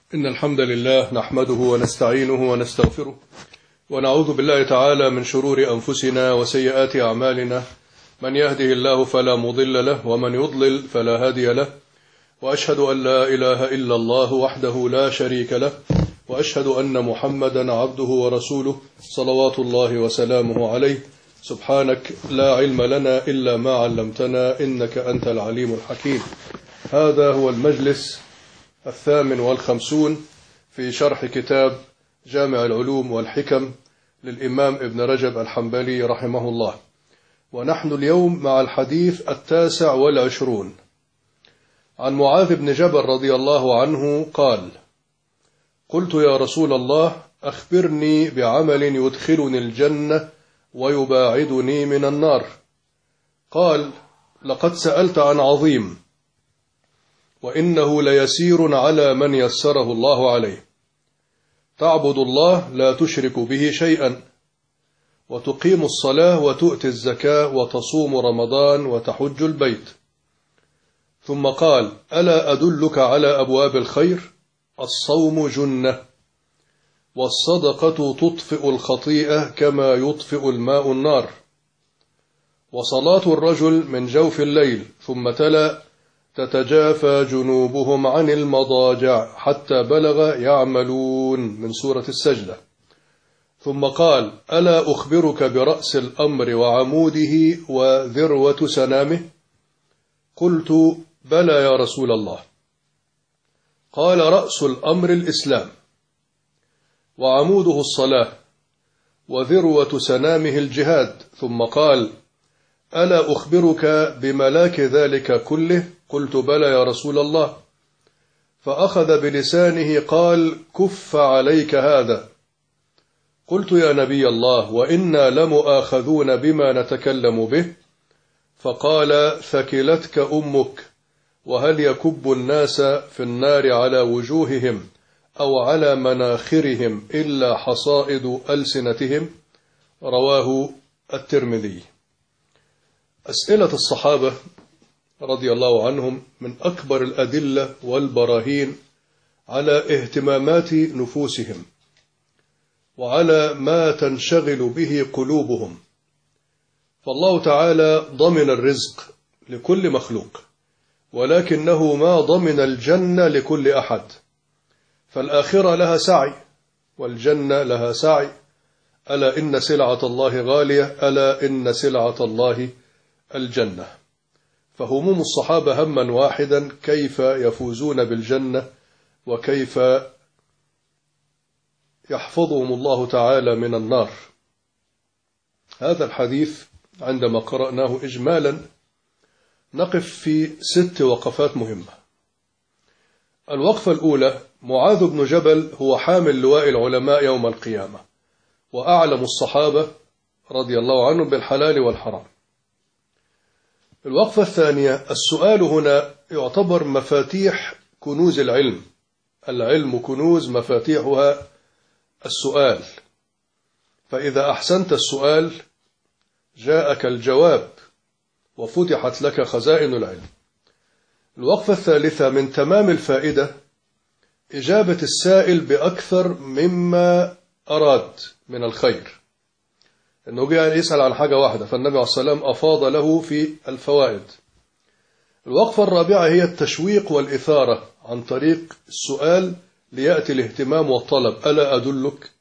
إن الحمد لله نحمده ونستعينه ونستغفره ونعوذ بالله تعالى من شرور أنفسنا وسيئات أعمالنا. من يهده الله فلا مضل له ومن يضلل فلا هادي له، وأشهد أن لا إله إلا الله وحده لا شريك له، وأشهد أن محمدا عبده ورسوله صلوات الله وسلامه عليه. سبحانك لا علم لنا إلا ما علمتنا إنك أنت العليم الحكيم. هذا هو المجلس 58 في شرح كتاب جامع العلوم والحكم للإمام ابن رجب الحنبلي رحمه الله، ونحن اليوم مع الحديث 29 عن معاذ بن جبل رضي الله عنه قال: قلت يا رسول الله أخبرني بعمل يدخلني الجنة ويباعدني من النار. قال: لقد سألت عن عظيم، وإنه ليسير على من يسره الله عليه. تعبد الله لا تشرك به شيئا، وتقيم الصلاة وتؤتي الزكاة وتصوم رمضان وتحج البيت. ثم قال: ألا أدلك على أبواب الخير؟ الصوم جنة، والصدقة تطفئ الخطيئة كما يطفئ الماء النار، وصلاة الرجل من جوف الليل. ثم تلا: تتجافى جنوبهم عن المضاجع حتى بلغ يعملون من سورة السجدة. ثم قال: ألا أخبرك برأس الأمر وعموده وذروة سنامه؟ قلت: بلى يا رسول الله. قال: رأس الأمر الإسلام، وعموده الصلاة، وذروة سنامه الجهاد. ثم قال: ألا أخبرك بملاك ذلك كله؟ قلت: بلى يا رسول الله. فأخذ بلسانه قال: كف عليك هذا. قلت: يا نبي الله، وإنا لمؤاخذون بما نتكلم به. فقال: ثكلتك أمك، وهل يكب الناس في النار على وجوههم أو على مناخرهم إلا حصائد ألسنتهم؟ رواه الترمذي. أسئلة الصحابة رضي الله عنهم من أكبر الأدلة والبراهين على اهتمامات نفوسهم وعلى ما تنشغل به قلوبهم. فالله تعالى ضمن الرزق لكل مخلوق، ولكنه ما ضمن الجنة لكل أحد. فالآخرة لها سعي والجنة لها سعي. ألا إن سلعة الله غالية، ألا إن سلعة الله الجنة. فهموم الصحابة هما واحدا: كيف يفوزون بالجنة وكيف يحفظهم الله تعالى من النار. هذا الحديث عندما قرأناه إجمالا نقف في 6 وقفات مهمة. الوقفة الأولى: معاذ بن جبل هو حامل لواء العلماء يوم القيامة، وأعلم الصحابة رضي الله عنهم بالحلال والحرام. الوقفة الثانية: السؤال هنا يعتبر مفاتيح كنوز العلم. العلم كنوز، مفاتيحها السؤال. فإذا أحسنت السؤال جاءك الجواب وفتحت لك خزائن العلم. الوقفة الثالثة: من تمام الفائدة إجابة السائل بأكثر مما أراد من الخير، أنه جاء يسأل عن حاجة واحدة فالنبي عليه الصلاة والسلام أفاض له في الفوائد. الوقفة الرابعة هي التشويق والإثارة عن طريق السؤال ليأتي الاهتمام والطلب: ألا أدلك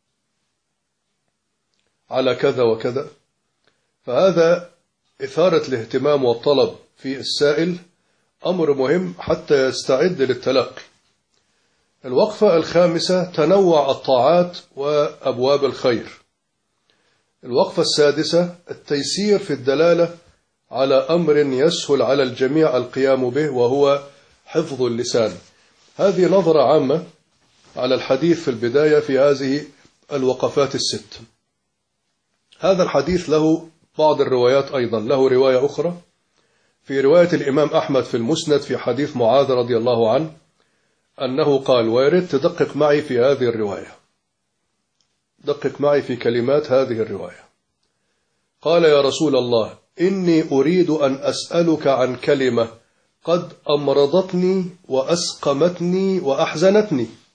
على كذا وكذا؟ فهذا إثارة الاهتمام والطلب في السائل أمر مهم حتى يستعد للتلقي. الوقفة الخامسة: تنوع الطاعات وأبواب الخير. الوقفة السادسة: التيسير في الدلالة على أمر يسهل على الجميع القيام به، وهو حفظ اللسان. هذه نظرة عامة على الحديث في البداية في هذه الوقفات ال6. هذا الحديث له بعض الروايات أيضا، له رواية أخرى في رواية الإمام أحمد في المسند في حديث معاذ رضي الله عنه أنه قال، ويريد تدقق معي في هذه الرواية، دقق معي في كلمات هذه الرواية. قال: يا رسول الله، إني أريد أن أسألك عن كلمة قد أمرضتني وأسقمتني وأحزنتني.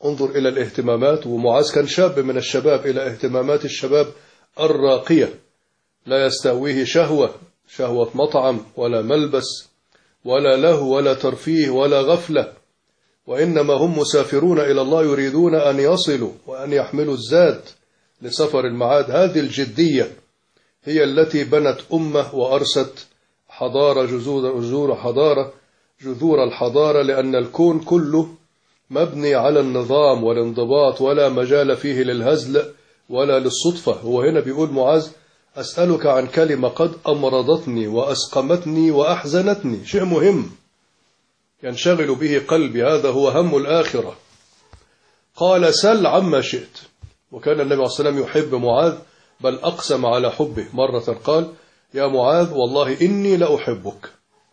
انظر إلى الاهتمامات، ومعاذ كان شاب من الشباب، إلى اهتمامات الشباب الراقية، لا يستهويه شهوة مطعم ولا ملبس ولا لهو ولا ترفيه ولا غفلة، وإنما هم مسافرون إلى الله يريدون أن يصلوا وأن يحملوا الزاد لسفر المعاد. هذه الجدية هي التي بنت أمة وأرست حضارة، جذور الحضارة، لأن الكون كله مبني على النظام والانضباط، ولا مجال فيه للهزل ولا للصدفة. هو هنا بيقول معاذ: أسألك عن كلمة قد أمرضتني وأسقمتني وأحزنتني، شيء مهم ينشغل به قلبي، هذا هو هم الآخرة. قال: سل عما شئت. وكان النبي عليه الصلاة والسلام يحب معاذ، بل أقسم على حبه. مرة قال: يا معاذ والله إني لأحبك.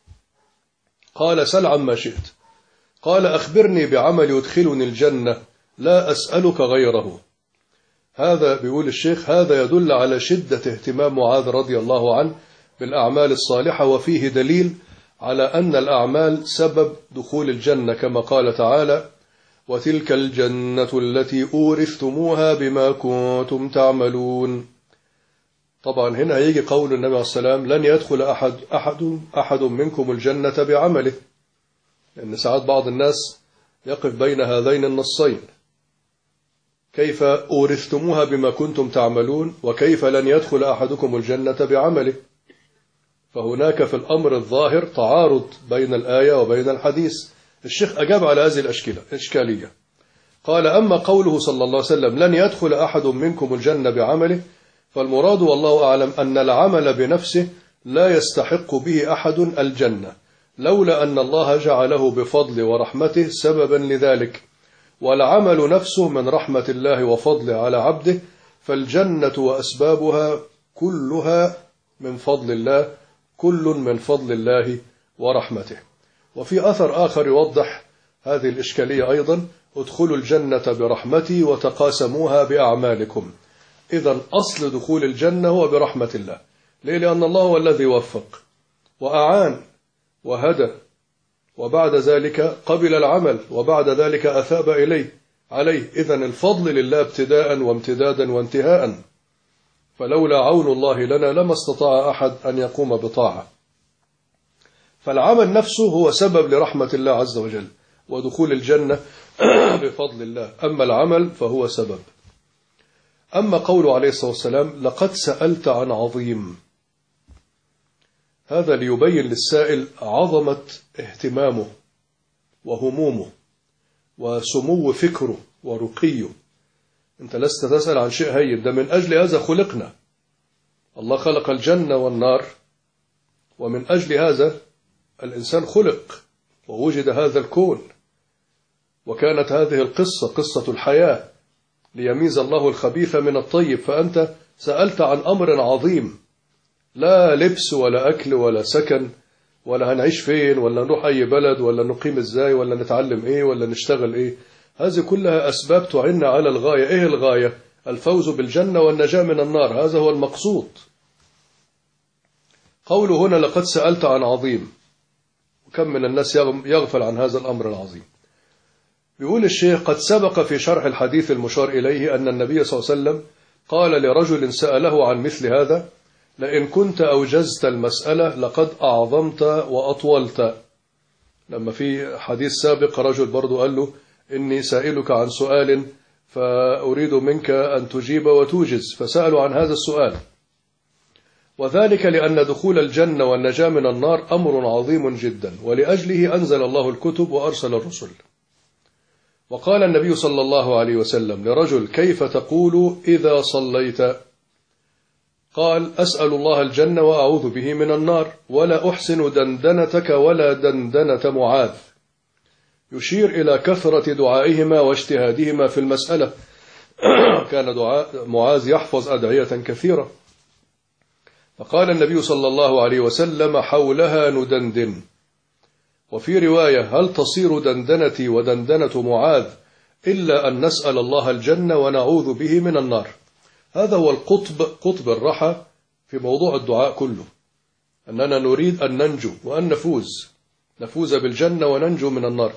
قال: سل عما شئت. قال: أخبرني بعمل يدخلني الجنة لا أسألك غيره. هذا بيقول الشيخ هذا يدل على شدة اهتمام معاذ رضي الله عنه بالأعمال الصالحة، وفيه دليل على أن الأعمال سبب دخول الجنة، كما قال تعالى: وتلك الجنة التي أورثتموها بما كنتم تعملون. طبعا هنا هيجي قول النبي عليه السلام: لن يدخل أحد منكم الجنة بعمله، لأن ساعات بعض الناس يقف بين هذين النصين، كيف أورثتموها بما كنتم تعملون، وكيف لن يدخل أحدكم الجنة بعمله؟ فهناك في الأمر الظاهر تعارض بين الآية وبين الحديث. الشيخ أجاب على هذه الإشكالية، قال: أما قوله صلى الله عليه وسلم لن يدخل أحد منكم الجنة بعمله، فالمراد والله أعلم أن العمل بنفسه لا يستحق به أحد الجنة، لولا أن الله جعله بفضل ورحمته سببا لذلك، والعمل نفسه من رحمة الله وفضله على عبده، فالجنة وأسبابها كلها من فضل الله، كل من فضل الله ورحمته. وفي أثر آخر يوضح هذه الإشكالية أيضا: ادخلوا الجنة برحمتي وتقاسموها بأعمالكم. إذن أصل دخول الجنة هو برحمة الله. ليه؟ لأن الله هو الذي وفق وأعان وهدى، وبعد ذلك قبل العمل، وبعد ذلك أثاب عليه. إذن الفضل لله ابتداء وامتدادا وانتهاء، فلولا عون الله لنا لما استطاع أحد أن يقوم بطاعة. فالعمل نفسه هو سبب لرحمة الله عز وجل ودخول الجنة بفضل الله، أما العمل فهو سبب. أما قوله عليه الصلاة والسلام: لقد سألت عن عظيم، هذا ليبين للسائل عظمة اهتمامه وهمومه وسمو فكره ورقيه. أنت لست تسأل عن شيء هين، ده من أجل هذا خلقنا. الله خلق الجنة والنار، ومن أجل هذا الإنسان خلق ووجد هذا الكون، وكانت هذه القصة قصة الحياة ليميز الله الخبيث من الطيب. فأنت سألت عن أمر عظيم، لا لبس ولا أكل ولا سكن ولا هنعيش فين ولا نروح أي بلد ولا نقيم إزاي ولا نتعلم إيه ولا نشتغل إيه. هذه كلها أسباب تعين على الغاية. إيه الغاية؟ الفوز بالجنة والنجاة من النار، هذا هو المقصود. قوله هنا: لقد سألت عن عظيم، وكم من الناس يغفل عن هذا الأمر العظيم. يقول الشيخ: قد سبق في شرح الحديث المشار إليه أن النبي صلى الله عليه وسلم قال لرجل سأله عن مثل هذا: لئن كنت أوجزت المسألة لقد أعظمت وأطولت. لما في حديث سابق رجل برضو قال له: إني سائلك عن سؤال فأريد منك أن تجيب وتوجز، فسألوا عن هذا السؤال. وذلك لأن دخول الجنة والنجاة من النار أمر عظيم جدا، ولأجله أنزل الله الكتب وأرسل الرسل. وقال النبي صلى الله عليه وسلم لرجل: كيف تقول إذا صليت؟ قال: أسأل الله الجنة وأعوذ به من النار، ولا أحسن دندنتك ولا دندنة معاذ، يشير إلى كثرة دعائهما واجتهادهما في المسألة. كان دعاء معاذ يحفظ أدعية كثيرة. فقال النبي صلى الله عليه وسلم: حولها ندندن. وفي رواية: هل تصير دندنتي ودندنة معاذ إلا أن نسأل الله الجنة ونعوذ به من النار. هذا هو قطب الرحى في موضوع الدعاء كله، أننا نريد أن ننجو وأن نفوز بالجنة وننجو من النار.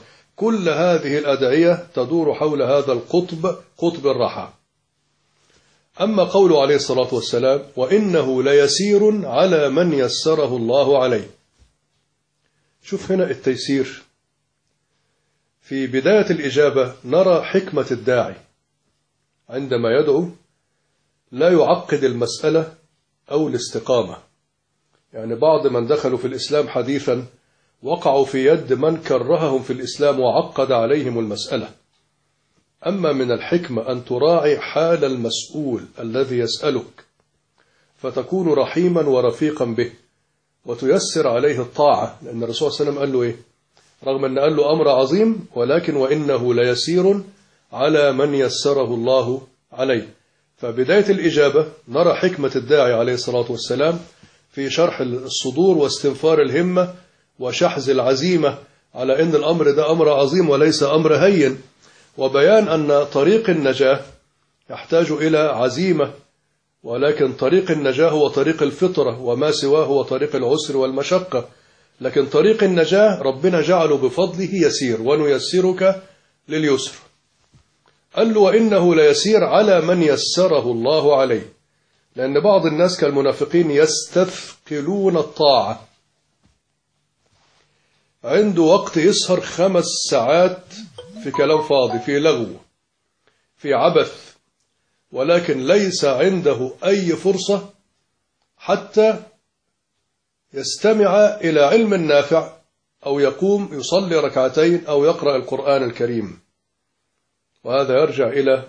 كل هذه الأدعية تدور حول هذا القطب، قطب الرحى. أما قوله عليه الصلاة والسلام وإنه ليسير على من يسره الله عليه، شوف هنا التيسير. في بداية الإجابة نرى حكمة الداعي عندما يدعو، لا يعقد المسألة أو الاستقامة. يعني بعض من دخلوا في الإسلام حديثا وقعوا في يد من كرههم في الإسلام وعقد عليهم المسألة. أما من الحكمة أن تراعي حال المسؤول الذي يسألك، فتكون رحيما ورفيقا به وتيسر عليه الطاعة، لأن الرسول صلى الله عليه وسلم قال له إيه؟ رغم أن قال له أمر عظيم، ولكن وإنه ليسير على من يسره الله عليه. فبداية الإجابة نرى حكمة الداعي عليه الصلاة والسلام في شرح الصدور واستنفار الهمة وشحذ العزيمة على أن الأمر ده أمر عظيم وليس أمر هين، وبيان أن طريق النجاة يحتاج إلى عزيمة، ولكن طريق النجاة هو طريق الفطرة، وما سواه هو طريق العسر والمشقة. لكن طريق النجاة ربنا جعله بفضله يسير، ونيسرك لليسر. قال له وإنه ليسير على من يسره الله عليه، لأن بعض الناس كالمنافقين يستثقلون الطاعة، عنده وقت يسهر 5 ساعات في كلام فاضي، في لغو، في عبث، ولكن ليس عنده أي فرصة حتى يستمع إلى علم نافع، أو يقوم يصلي ركعتين، أو يقرأ القرآن الكريم. وهذا يرجع إلى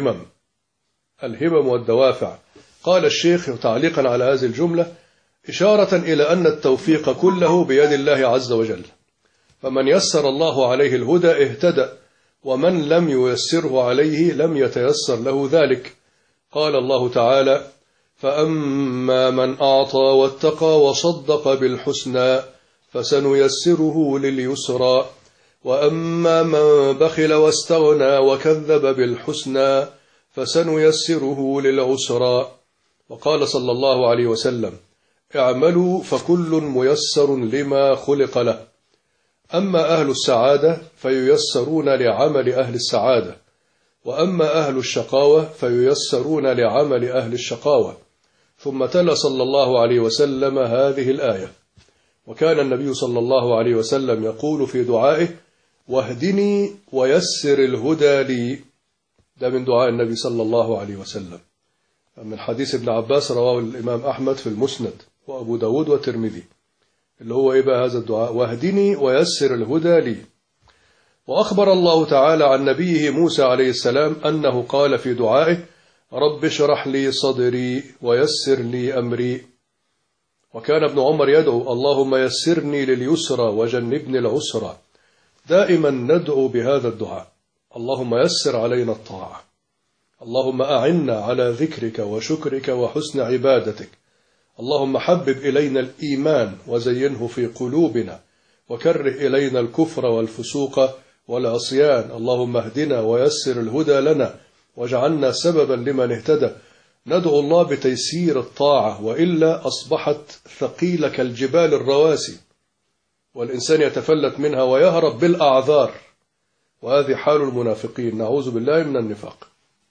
الهمم والدوافع. قال الشيخ تعليقا على هذه الجملة إشارة إلى أن التوفيق كله بيد الله عز وجل، فمن يسر الله عليه الهدى اهتدى، ومن لم ييسره عليه لم يتيسر له ذلك. قال الله تعالى فأما من أعطى واتقى وصدق بالحسنى فسنيسره لليسرى، وأما من بخل واستغنى وكذب بالحسنى فسنيسره للعسرى. وقال صلى الله عليه وسلم اعملوا فكل ميسر لما خلق له، أما أهل السعادة فييسرون لعمل أهل السعادة، وأما أهل الشقاوة فييسرون لعمل أهل الشقاوة. ثم تلا صلى الله عليه وسلم هذه الآية. وكان النبي صلى الله عليه وسلم يقول في دعائه واهدني ويسر الهدى لي، ده من دعاء النبي صلى الله عليه وسلم، من حديث ابن عباس رواه الإمام أحمد في المسند وأبو داود والترمذي، اللي هو إيه بقى هذا الدعاء؟ واهدني ويسر الهدى لي. وأخبر الله تعالى عن نبيه موسى عليه السلام أنه قال في دعائه رب اشرح لي صدري ويسر لي أمري. وكان ابن عمر يدعو اللهم يسرني لليسرى وجنبني العسرى. دائما ندعو بهذا الدعاء، اللهم يسر علينا الطاعة، اللهم أعنا على ذكرك وشكرك وحسن عبادتك، اللهم حبب إلينا الإيمان وزينه في قلوبنا، وكره إلينا الكفر والفسوق والعصيان، اللهم اهدنا ويسر الهدى لنا واجعلنا سببا لمن اهتدى. ندعو الله بتيسير الطاعة، وإلا أصبحت ثقيلة كالجبال الرواسي، والإنسان يتفلت منها ويهرب بالأعذار، وهذه حال المنافقين، نعوذ بالله من النفاق.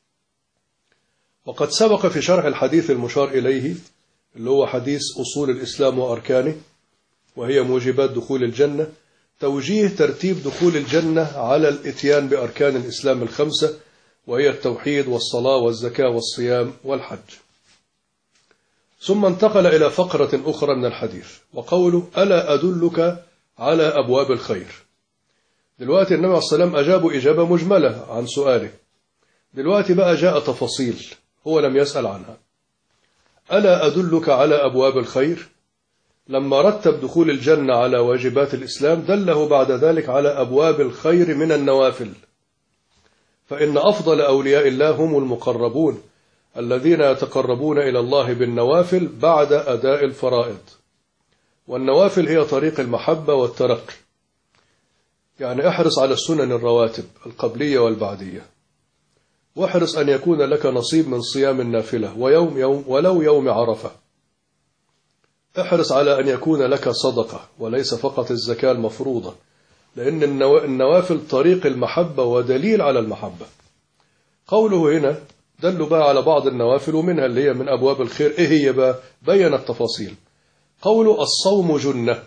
وقد سبق في شرح الحديث المشار إليه اللي هو حديث أصول الإسلام وأركانه، وهي موجبات دخول الجنة، توجيه ترتيب دخول الجنة على الإتيان بأركان الإسلام الخمسة، وهي التوحيد والصلاة والزكاة والصيام والحج. ثم انتقل إلى فقرة أخرى من الحديث، وقوله ألا أدلك على أبواب الخير. دلوقتي النبي عليه الصلاة والسلام أجابوا إجابة مجملة عن سؤاله، دلوقتي بقى جاء تفاصيل هو لم يسأل عنها. ألا أدلك على أبواب الخير؟ لما رتب دخول الجنة على واجبات الإسلام دله بعد ذلك على أبواب الخير من النوافل، فإن أفضل أولياء الله هم المقربون الذين يتقربون إلى الله بالنوافل بعد أداء الفرائض. والنوافل هي طريق المحبة والترقي، يعني احرص على السنن الرواتب القبلية والبعدية، واحرص أن يكون لك نصيب من صيام النافلة ولو يوم عرفة. احرص على أن يكون لك صدقة وليس فقط الزكاة المفروضة، لأن النوافل طريق المحبة ودليل على المحبة. قوله هنا دلوا بقى على بعض النوافل ومنها اللي هي من أبواب الخير. إيه هي بقى؟ بين التفاصيل. قوله الصوم جنة،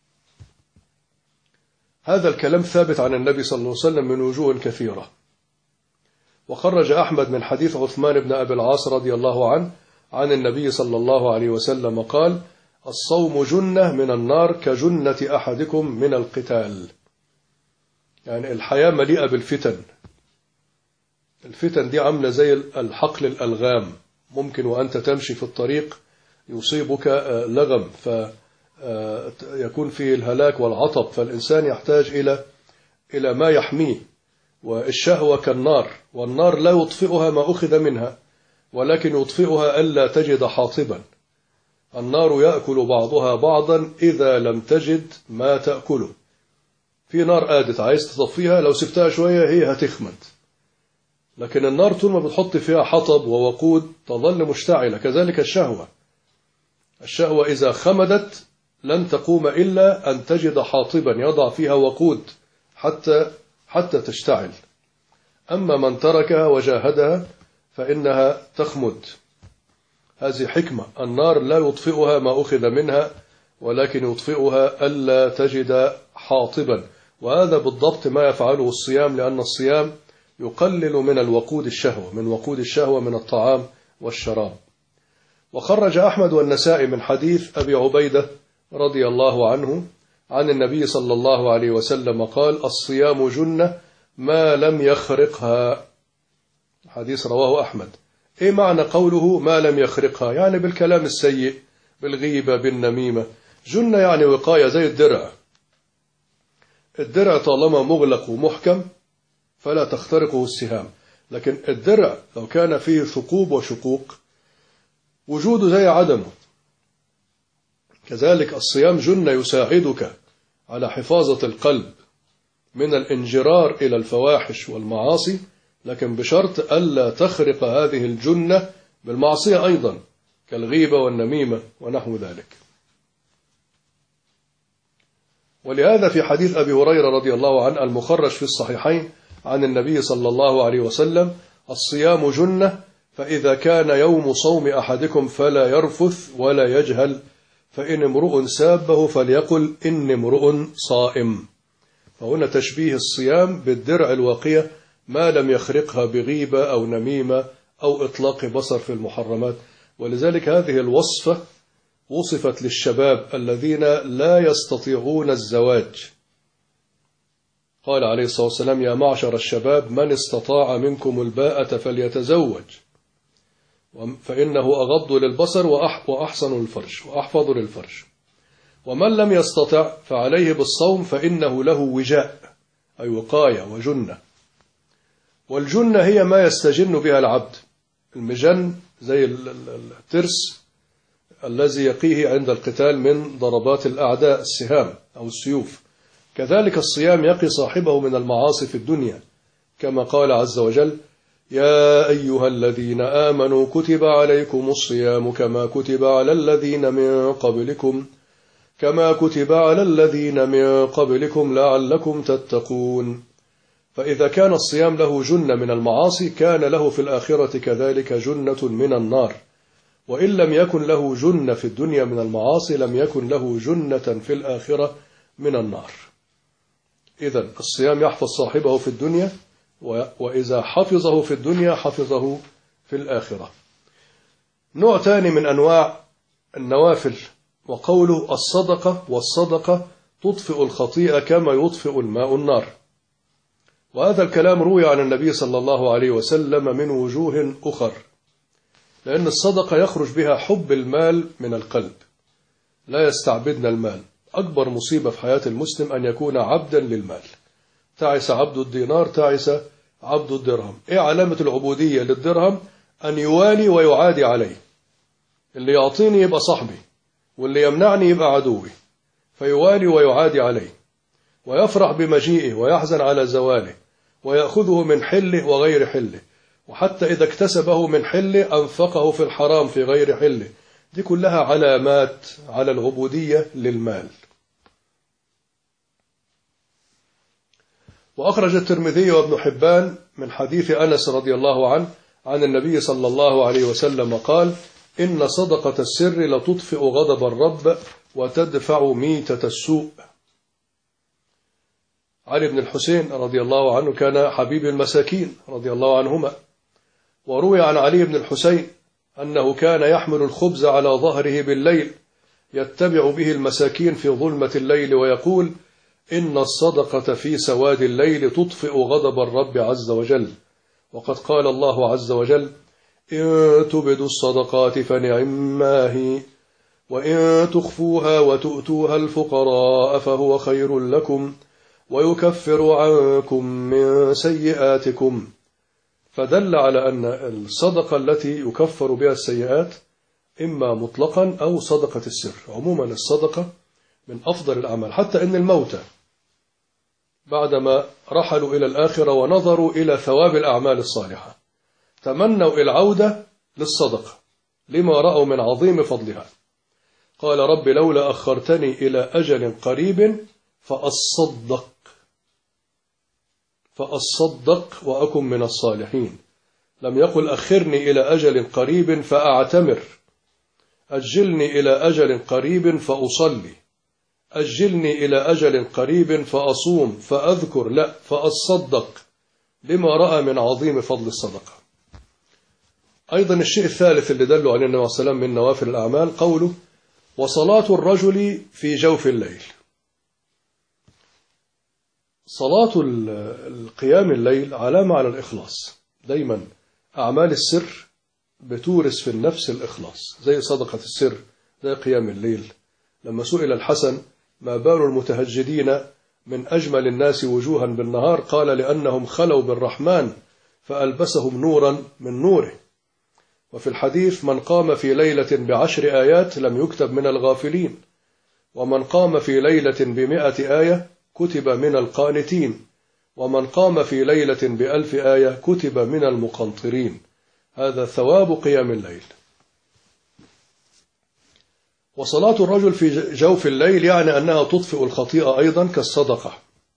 هذا الكلام ثابت عن النبي صلى الله عليه وسلم من وجوه كثيرة. وخرج أحمد من حديث عثمان بن أبي العاص رضي الله عنه عن النبي صلى الله عليه وسلم قال: الصوم جنة من النار كجنة أحدكم من القتال. يعني الحياة مليئة بالفتن. الفتن دي عاملة زي الحقل الألغام، ممكن وأنت تمشي في الطريق يصيبك لغم فيكون فيه الهلاك والعطب، فالإنسان يحتاج إلى ما يحميه. والشهوة كالنار، والنار لا يطفئها ما أخذ منها، ولكن يطفئها ألا تجد حاطبا. النار يأكل بعضها بعضا إذا لم تجد ما تأكله. في نار قادت عايز تطفيها، لو سبتها شوية هي هتخمد. لكن النار طول ما بتحط فيها حطب ووقود تظل مشتعلة. كذلك الشهوة إذا خمدت لن تقوم إلا أن تجد حاطبا يضع فيها وقود حتى تشتعل. أما من تركها وجاهدها فإنها تخمد. هذه حكمة. النار لا يطفئها ما أخذ منها، ولكن يطفئها ألا تجد حاطبا. وهذا بالضبط ما يفعله الصيام، لأن الصيام يقلل من الوقود الشهوة، من وقود الشهوة من الطعام والشراب. وخرج أحمد والنسائي من حديث أبي عبيدة رضي الله عنه عن النبي صلى الله عليه وسلم قال: الصيام جنة ما لم يخرقها. حديث رواه أحمد. إيه معنى قوله ما لم يخرقها؟ يعني بالكلام السيء، بالغيبة، بالنميمة. جنة يعني وقاية، زي الدرع. الدرع طالما مغلق ومحكم فلا تخترقه السهام، لكن الدرع لو كان فيه ثقوب وشقوق وجوده زي عدمه. كذلك الصيام جنة يساعدك على حفاظة القلب من الانجرار إلى الفواحش والمعاصي، لكن بشرط ألا تخرق هذه الجنة بالمعصية أيضا، كالغيبة والنميمة ونحو ذلك. ولهذا في حديث أبي هريرة رضي الله عنه المخرج في الصحيحين عن النبي صلى الله عليه وسلم: الصيام جنة، فإذا كان يوم صوم أحدكم فلا يرفث ولا يجهل، فإن امرؤ سابه فليقل إني امرؤ صائم. فهنا تشبيه الصيام بالدرع الواقية ما لم يخرقها بغيبة أو نميمة أو إطلاق بصر في المحرمات. ولذلك هذه الوصفة وصفت للشباب الذين لا يستطيعون الزواج. قال عليه الصلاة والسلام: يا معشر الشباب من استطاع منكم الباءة فليتزوج، فإنه أغض للبصر وأحسن للفرج وأحفظ للفرج. ومن لم يستطع فعليه بالصوم، فإنه له وجاء، أي وقاية وجنة. والجنة هي ما يستجن بها العبد. المجن زي الترس الذي يقيه عند القتال من ضربات الأعداء، السهام أو السيوف. كذلك الصيام يقي صاحبه من المعاصي في الدنيا، كما قال عز وجل: يا أيها الذين آمنوا كتب عليكم الصيام كما كتب على الذين من قبلكم لعلكم تتقون. فإذا كان الصيام له جنة من المعاصي كان له في الآخرة كذلك جنة من النار. وإن لم يكن له جنة في الدنيا من المعاصي لم يكن له جنة في الآخرة من النار. إذن الصيام يحفظ صاحبه في الدنيا، وإذا حفظه في الدنيا حفظه في الآخرة. نوع ثاني من أنواع النوافل، وقوله الصدقة، والصدقة تطفئ الخطيئة كما يطفئ الماء النار. وهذا الكلام روي عن النبي صلى الله عليه وسلم من وجوه أخر، لأن الصدقة يخرج بها حب المال من القلب، لا يستعبدنا المال. أكبر مصيبة في حياة المسلم أن يكون عبدا للمال. تعس عبد الدينار، تعس عبد الدرهم. إيه علامة العبودية للدرهم؟ أن يوالي ويعادي عليه. اللي يعطيني يبقى صاحبي، واللي يمنعني يبقى عدوي، فيوالي ويعادي عليه، ويفرح بمجيئه ويحزن على زواله، ويأخذه من حله وغير حله، وحتى إذا اكتسبه من حله أنفقه في الحرام في غير حله. دي كلها علامات على العبودية للمال. وأخرج الترمذي وابن حبان من حديث أنس رضي الله عنه عن النبي صلى الله عليه وسلم قال: إن صدقة السر لتطفئ غضب الرب وتدفع ميتة السوء. علي بن الحسين رضي الله عنه كان حبيب المساكين رضي الله عنهما، وروي عن علي بن الحسين أنه كان يحمل الخبز على ظهره بالليل يتبع به المساكين في ظلمة الليل ويقول: إن الصدقة في سواد الليل تطفئ غضب الرب عز وجل. وقد قال الله عز وجل: إن تبدوا الصدقات فنعما هي، وإن تخفوها وتؤتوها الفقراء فهو خير لكم ويكفر عنكم من سيئاتكم. فدل على أن الصدقة التي يكفر بها السيئات إما مطلقا أو صدقة السر. عموما الصدقة من أفضل الأعمال، حتى إن الموتى بعدما رحلوا إلى الآخرة ونظروا إلى ثواب الأعمال الصالحة تمنوا العودة للصدقة لما رأوا من عظيم فضلها. قال: رب لولا أخرتني إلى أجل قريب فأصدق وأكن من الصالحين. لم يقل أخرني إلى أجل قريب فأعتمر، أجلني إلى أجل قريب فأصلي، أجلني إلى أجل قريب فأصوم فأذكر، لا، فأصدق لما رأى من عظيم فضل الصدقة. أيضا الشيء الثالث اللي دلوا عليه النبي صلى الله عليه وسلم من نوافل الأعمال قوله: وصلاة الرجل في جوف الليل. صلاة القيام الليل علامة على الإخلاص. دايما أعمال السر بتورث في النفس الإخلاص، زي صدقة السر، زي قيام الليل. لما سئل الحسن: ما بال المتهجدين من أجمل الناس وجوها بالنهار؟ قال: لأنهم خلوا بالرحمن فألبسهم نورا من نوره. وفي الحديث: من قام في ليلة ب10 آيات لم يكتب من الغافلين، ومن قام في ليلة ب100 آية كتب من القانتين، ومن قام في ليلة ب1000 آية كتب من المقنطرين. هذا ثواب قيام الليل. وصلاة الرجل في جوف الليل يعني أنها تطفئ الخطيئة أيضا كالصدقة.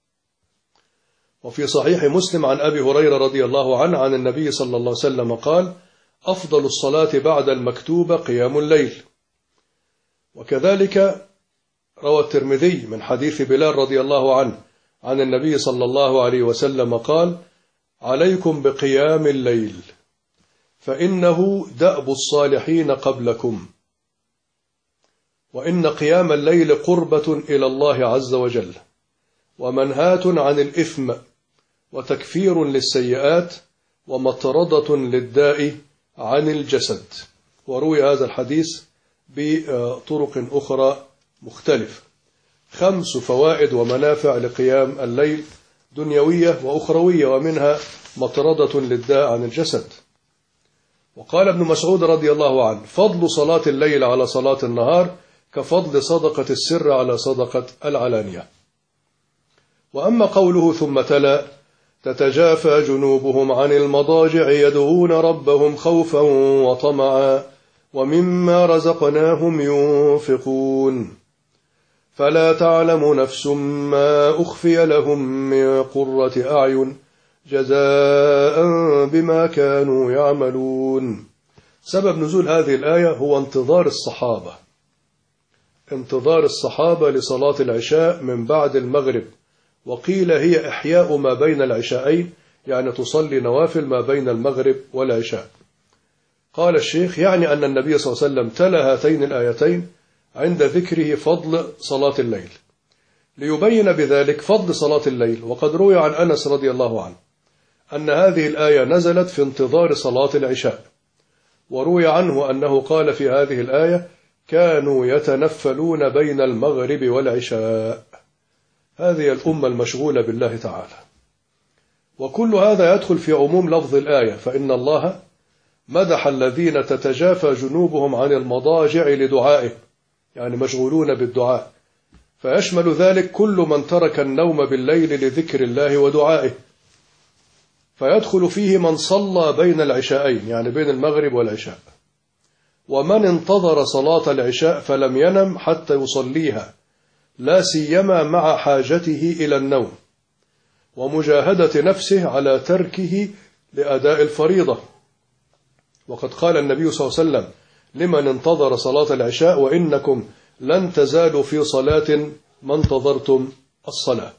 وفي صحيح مسلم عن أبي هريرة رضي الله عنه عن النبي صلى الله عليه وسلم قال: أفضل الصلاة بعد المكتوبة قيام الليل. وكذلك روى الترمذي من حديث بلال رضي الله عنه عن النبي صلى الله عليه وسلم قال: عليكم بقيام الليل فإنه دأب الصالحين قبلكم، وإن قيام الليل قربة إلى الله عز وجل ومنهاة عن الإثم وتكفير للسيئات ومطردة للداء عن الجسد. وروي هذا الحديث بطرق أخرى مختلفة. 5 فوائد ومنافع لقيام الليل دنيوية وأخروية، ومنها مطردة للداء عن الجسد. وقال ابن مسعود رضي الله عنه: فضل صلاة الليل على صلاة النهار كفضل صدقة السر على صدقة العلانية. وأما قوله ثم تلا: تتجافى جنوبهم عن المضاجع يدعون ربهم خوفا وطمعا ومما رزقناهم ينفقون فلا تعلم نفس ما أخفي لهم من قرة أعين جزاء بما كانوا يعملون. سبب نزول هذه الآية هو انتظار الصحابة لصلاة العشاء من بعد المغرب، وقيل هي إحياء ما بين العشاءين، يعني تصلي نوافل ما بين المغرب والعشاء. قال الشيخ: يعني أن النبي صلى الله عليه وسلم تلا هاتين الآيتين عند ذكره فضل صلاة الليل ليبين بذلك فضل صلاة الليل. وقد روي عن أنس رضي الله عنه أن هذه الآية نزلت في انتظار صلاة العشاء، وروي عنه أنه قال في هذه الآية: كانوا يتنفلون بين المغرب والعشاء. هذه الأمة المشغولة بالله تعالى. وكل هذا يدخل في عموم لفظ الآية، فإن الله مدح الذين تتجافى جنوبهم عن المضاجع لدعائه، يعني مشغولون بالدعاء، فيشمل ذلك كل من ترك النوم بالليل لذكر الله ودعائه، فيدخل فيه من صلى بين العشاءين، يعني بين المغرب والعشاء، ومن انتظر صلاة العشاء فلم ينم حتى يصليها، لا سيما مع حاجته إلى النوم، ومجاهدة نفسه على تركه لأداء الفريضة. وقد قال النبي صلى الله عليه وسلم لمن انتظر صلاة العشاء: وإنكم لن تزالوا في صلاة ما انتظرتم الصلاة.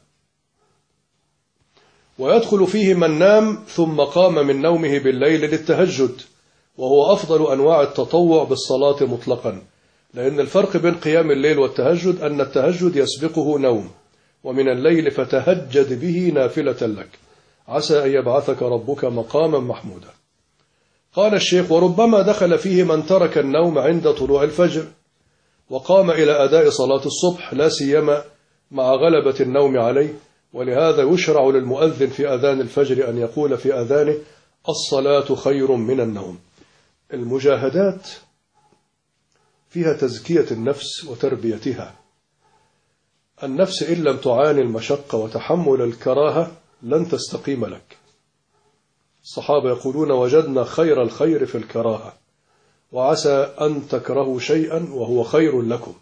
ويدخل فيه من نام ثم قام من نومه بالليل للتهجد، وهو أفضل أنواع التطوع بالصلاة مطلقا، لأن الفرق بين قيام الليل والتهجد أن التهجد يسبقه نوم، ومن الليل فتهجد به نافلة لك عسى أن يبعثك ربك مقاما محمودا. قال الشيخ: وربما دخل فيه من ترك النوم عند طلوع الفجر وقام إلى أداء صلاة الصبح، لا سيما مع غلبة النوم عليه، ولهذا يشرع للمؤذن في أذان الفجر أن يقول في أذانه: الصلاة خير من النوم. المجاهدات فيها تزكية النفس وتربيتها. النفس إن لم تعاني المشقة وتحمل الكراهة لن تستقيم لك. الصحابة يقولون: وجدنا خير الخير في الكراهة، وعسى أن تكرهوا شيئا وهو خير لكم.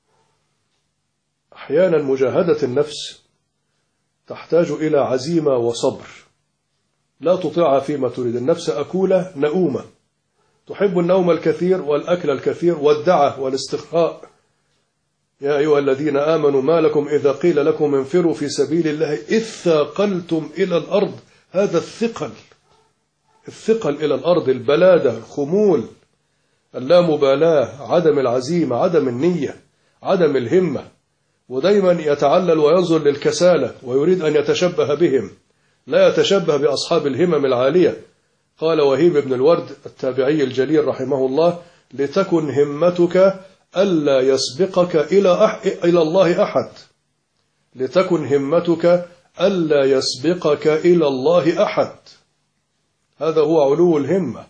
أحيانا مجاهدة النفس تحتاج إلى عزيمة وصبر، لا تطيعها فيما تريد. النفس أكولة نؤومة، تحب النوم الكثير والأكل الكثير والدعة والاستخاء. يا أيها الذين آمنوا ما لكم إذا قيل لكم انفروا في سبيل الله إذ ثاقلتم إلى الأرض. هذا الثقل إلى الأرض، البلادة، الخمول، اللامبالاة، عدم العزيمة، عدم النية، عدم الهمة، ودايما يتعلل وينظر للكسالة ويريد أن يتشبه بهم، لا يتشبه بأصحاب الهمم العالية. قال وهيب بن الورد التابعي الجليل رحمه الله: لتكن همتك ألا يسبقك إلى الله أحد. لتكن همتك ألا يسبقك إلى الله أحد. هذا هو علو الهمة.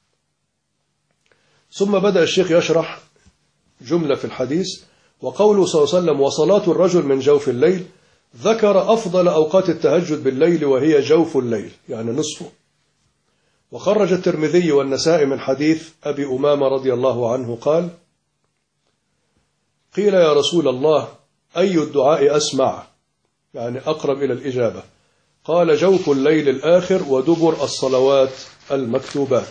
ثم بدأ الشيخ يشرح جملة في الحديث: وقوله صلى الله عليه وسلم: وصلاة الرجل من جوف الليل، ذكر أفضل أوقات التهجد بالليل وهي جوف الليل، يعني نصفه. وخرج الترمذي والنسائي من حديث أبي أمامة رضي الله عنه قال: قيل يا رسول الله أي الدعاء أسمع، يعني أقرب إلى الإجابة؟ قال: جوف الليل الآخر ودبر الصلوات المكتوبات.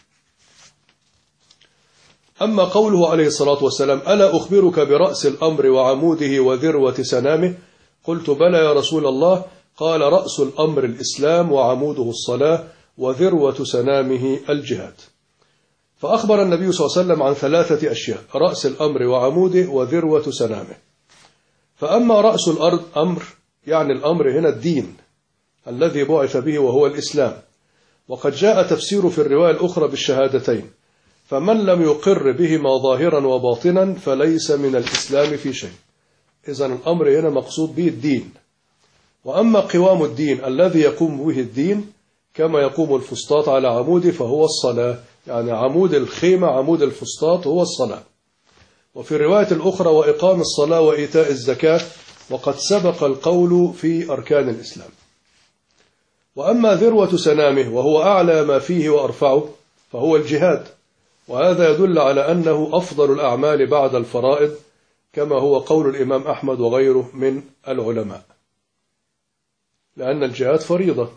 أما قوله عليه الصلاة والسلام: ألا أخبرك برأس الأمر وعموده وذروة سنامه؟ قلت: بلى يا رسول الله. قال: رأس الأمر الإسلام، وعموده الصلاة، وذروة سنامه الجهاد. فأخبر النبي صلى الله عليه وسلم عن 3 أشياء: رأس الأمر وعموده وذروة سنامه. فأما رأس الأمر يعني الأمر هنا الدين الذي بعث به وهو الإسلام، وقد جاء تفسير في الرواية الأخرى بالشهادتين: فمن لم يقر بهما ظاهرا وباطنا فليس من الإسلام في شيء. إذن الأمر هنا مقصود به الدين. وأما قوام الدين الذي يقوم به الدين كما يقوم الفسطاط على عموده فهو الصلاة، يعني عمود الخيمة، عمود الفسطاط هو الصلاة. وفي الرواية الأخرى: وإقام الصلاة وإيتاء الزكاة، وقد سبق القول في أركان الإسلام. وأما ذروة سنامه وهو أعلى ما فيه وأرفعه فهو الجهاد، وهذا يدل على أنه أفضل الأعمال بعد الفرائض، كما هو قول الإمام أحمد وغيره من العلماء، لأن الجهاد فريضة.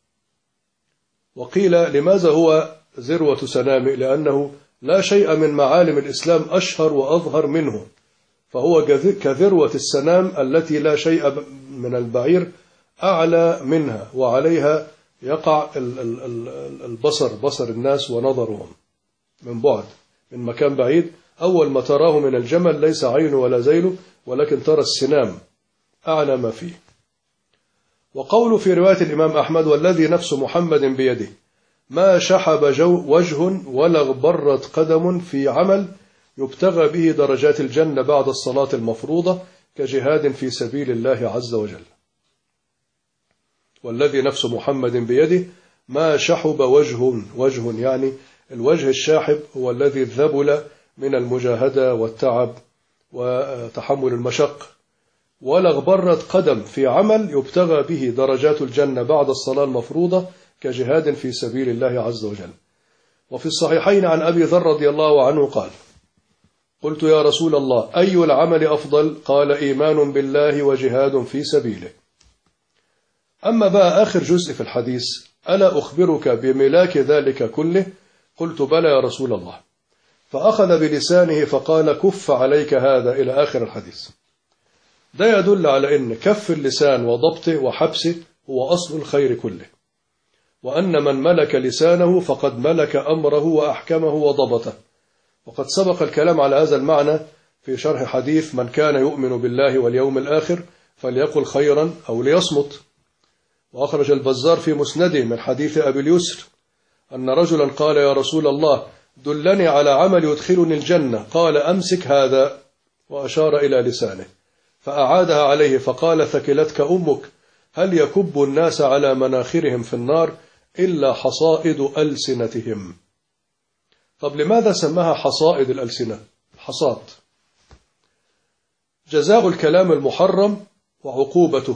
وقيل لماذا هو ذروة سنامه؟ لأنه لا شيء من معالم الإسلام أشهر وأظهر منه، فهو كذروة السنام التي لا شيء من البعير أعلى منها، وعليها يقع البصر، بصر الناس ونظرهم من بعد، من مكان بعيد. أول ما تراه من الجمل ليس عينه ولا ذيله، ولكن ترى السنام أعلى ما فيه. وقوله في رواية الإمام أحمد: والذي نفس محمد بيده ما شحب وجه ولا اغبرت قدم في عمل يبتغى به درجات الجنة بعد الصلاة المفروضة كجهاد في سبيل الله عز وجل. والذي نفس محمد بيده ما شحب وجه يعني الوجه الشاحب هو الذي الذبل من المجاهدة والتعب وتحمل المشق، ولا اغبرت قدم في عمل يبتغى به درجات الجنة بعد الصلاة المفروضة كجهاد في سبيل الله عز وجل. وفي الصحيحين عن أبي ذر رضي الله عنه قال: قلت يا رسول الله أي العمل أفضل؟ قال: إيمان بالله وجهاد في سبيله. أما بقى آخر جزء في الحديث: ألا أخبرك بملاك ذلك كله؟ قلت: بلى يا رسول الله. فأخذ بلسانه فقال: كف عليك هذا، إلى آخر الحديث. ده يدل على أن كف اللسان وضبطه وحبسه هو أصل الخير كله، وأن من ملك لسانه فقد ملك أمره وأحكمه وضبطه. وقد سبق الكلام على هذا المعنى في شرح حديث: من كان يؤمن بالله واليوم الآخر فليقل خيرا أو ليصمت. وأخرج البزار في مسنده من حديث أبي اليسر أن رجلا قال: يا رسول الله، دلني على عمل يدخلني الجنة. قال: أمسك هذا، وأشار إلى لسانه، فأعادها عليه فقال: ثكلتك أمك، هل يكب الناس على مناخرهم في النار إلا حصائد ألسنتهم. طب لماذا سماها حصائد الألسنة؟ حصاد، جزاء الكلام المحرم وعقوبته.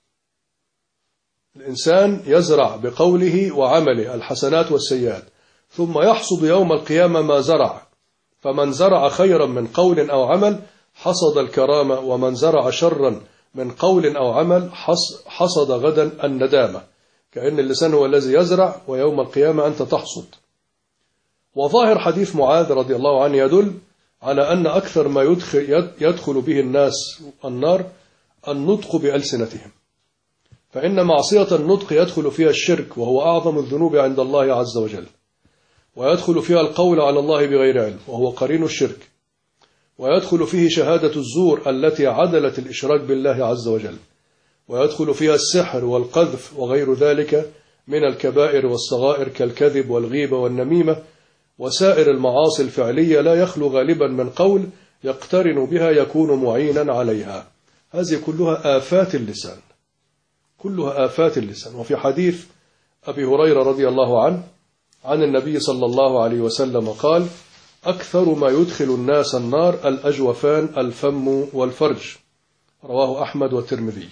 الإنسان يزرع بقوله وعمله الحسنات والسيئات، ثم يحصد يوم القيامة ما زرع. فمن زرع خيرا من قول أو عمل حصد الكرامة، ومن زرع شرا من قول أو عمل حصد غدا الندامة. كأن اللسان هو الذي يزرع، ويوم القيامة أنت تحصد. وظاهر حديث معاذ رضي الله عنه يدل على أن أكثر ما يدخل به الناس النار النطق بألسنتهم، فإن معصية النطق يدخل فيها الشرك، وهو أعظم الذنوب عند الله عز وجل، ويدخل فيها القول على الله بغير علم، وهو قرين الشرك، ويدخل فيه شهادة الزور التي عدلت الإشراك بالله عز وجل، ويدخل فيها السحر والقذف وغير ذلك من الكبائر والصغائر كالكذب والغيبة والنميمة، وسائر المعاصي الفعلية لا يخلو غالبا من قول يقترن بها يكون معينا عليها. هذه كلها آفات اللسان، كلها آفات اللسان. وفي حديث أبي هريرة رضي الله عنه عن النبي صلى الله عليه وسلم قال: أكثر ما يدخل الناس النار الأجوفان الفم والفرج. رواه أحمد والترمذي.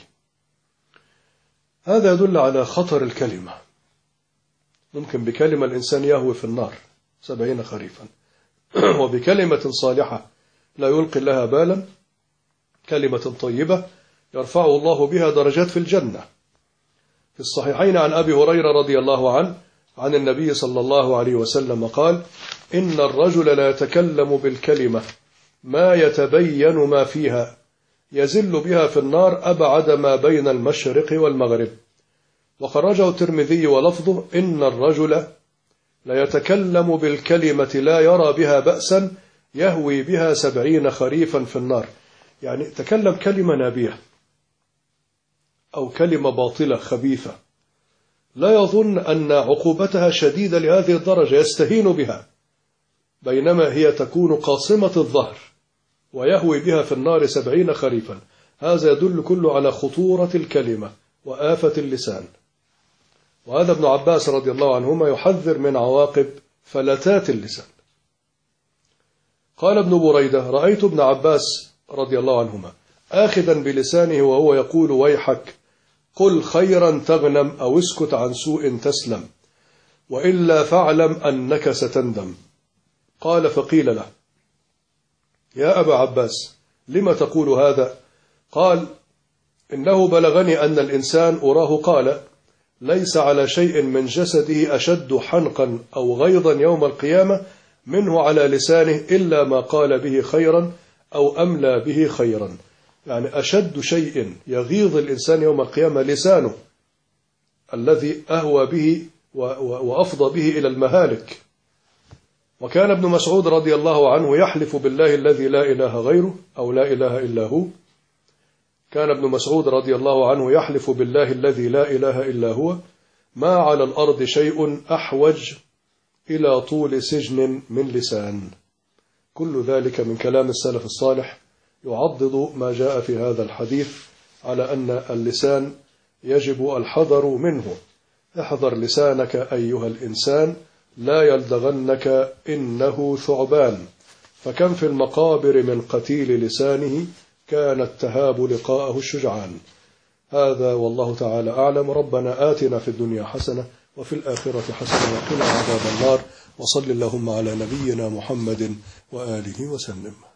هذا يدل على خطر الكلمة. ممكن بكلمة الإنسان يهوي في النار 70 خريفا، وبكلمة صالحة لا يلقي لها بالا، كلمة طيبة يرفع الله بها درجات في الجنة. في الصحيحين عن أبي هريرة رضي الله عنه عن النبي صلى الله عليه وسلم قال: إن الرجل لا يتكلم بالكلمة ما يتبين ما فيها يزل بها في النار أبعد ما بين المشرق والمغرب. وخرجه الترمذي ولفظه: إن الرجل لا يتكلم بالكلمة لا يرى بها بأسا يهوي بها 70 خريفا في النار. يعني تكلم كلمة نابية أو كلمة باطلة خبيثة لا يظن أن عقوبتها شديدة لهذه الدرجة يستهين بها، بينما هي تكون قاصمة الظهر ويهوي بها في النار 70 خريفا. هذا يدل كله على خطورة الكلمة وآفة اللسان. وهذا ابن عباس رضي الله عنهما يحذر من عواقب فلتات اللسان. قال ابن بريدة: رأيت ابن عباس رضي الله عنهما آخذا بلسانه وهو يقول: ويحك، قل خيرا تغنم أو اسكت عن سوء تسلم، وإلا فاعلم أنك ستندم. قال: فقيل له: يا أبا عباس، لم تقول هذا؟ قال: إنه بلغني أن الإنسان أراه قال: ليس على شيء من جسده أشد حنقا أو غيظا يوم القيامة منه على لسانه إلا ما قال به خيرا أو أملى به خيرا. يعني أشد شيء يغيظ الإنسان يوم القيامة لسانه الذي أهوى به وأفضى به إلى المهالك. وكان ابن مسعود رضي الله عنه يحلف بالله الذي لا إله غيره أو لا إله إلا هو. كان ابن مسعود رضي الله عنه يحلف بالله الذي لا إله إلا هو: ما على الأرض شيء أحوج إلى طول سجن من لسان. كل ذلك من كلام السلف الصالح يعضد ما جاء في هذا الحديث على أن اللسان يجب الحذر منه. احذر لسانك أيها الإنسان لا يلدغنك إنه ثعبان، فكم في المقابر من قتيل لسانه كانت تهاب لقاءه الشجعان. هذا والله تعالى أعلم. ربنا آتنا في الدنيا حسنة وفي الآخرة حسنة وقنا عذاب النار، وصل اللهم على نبينا محمد وآله وسلم.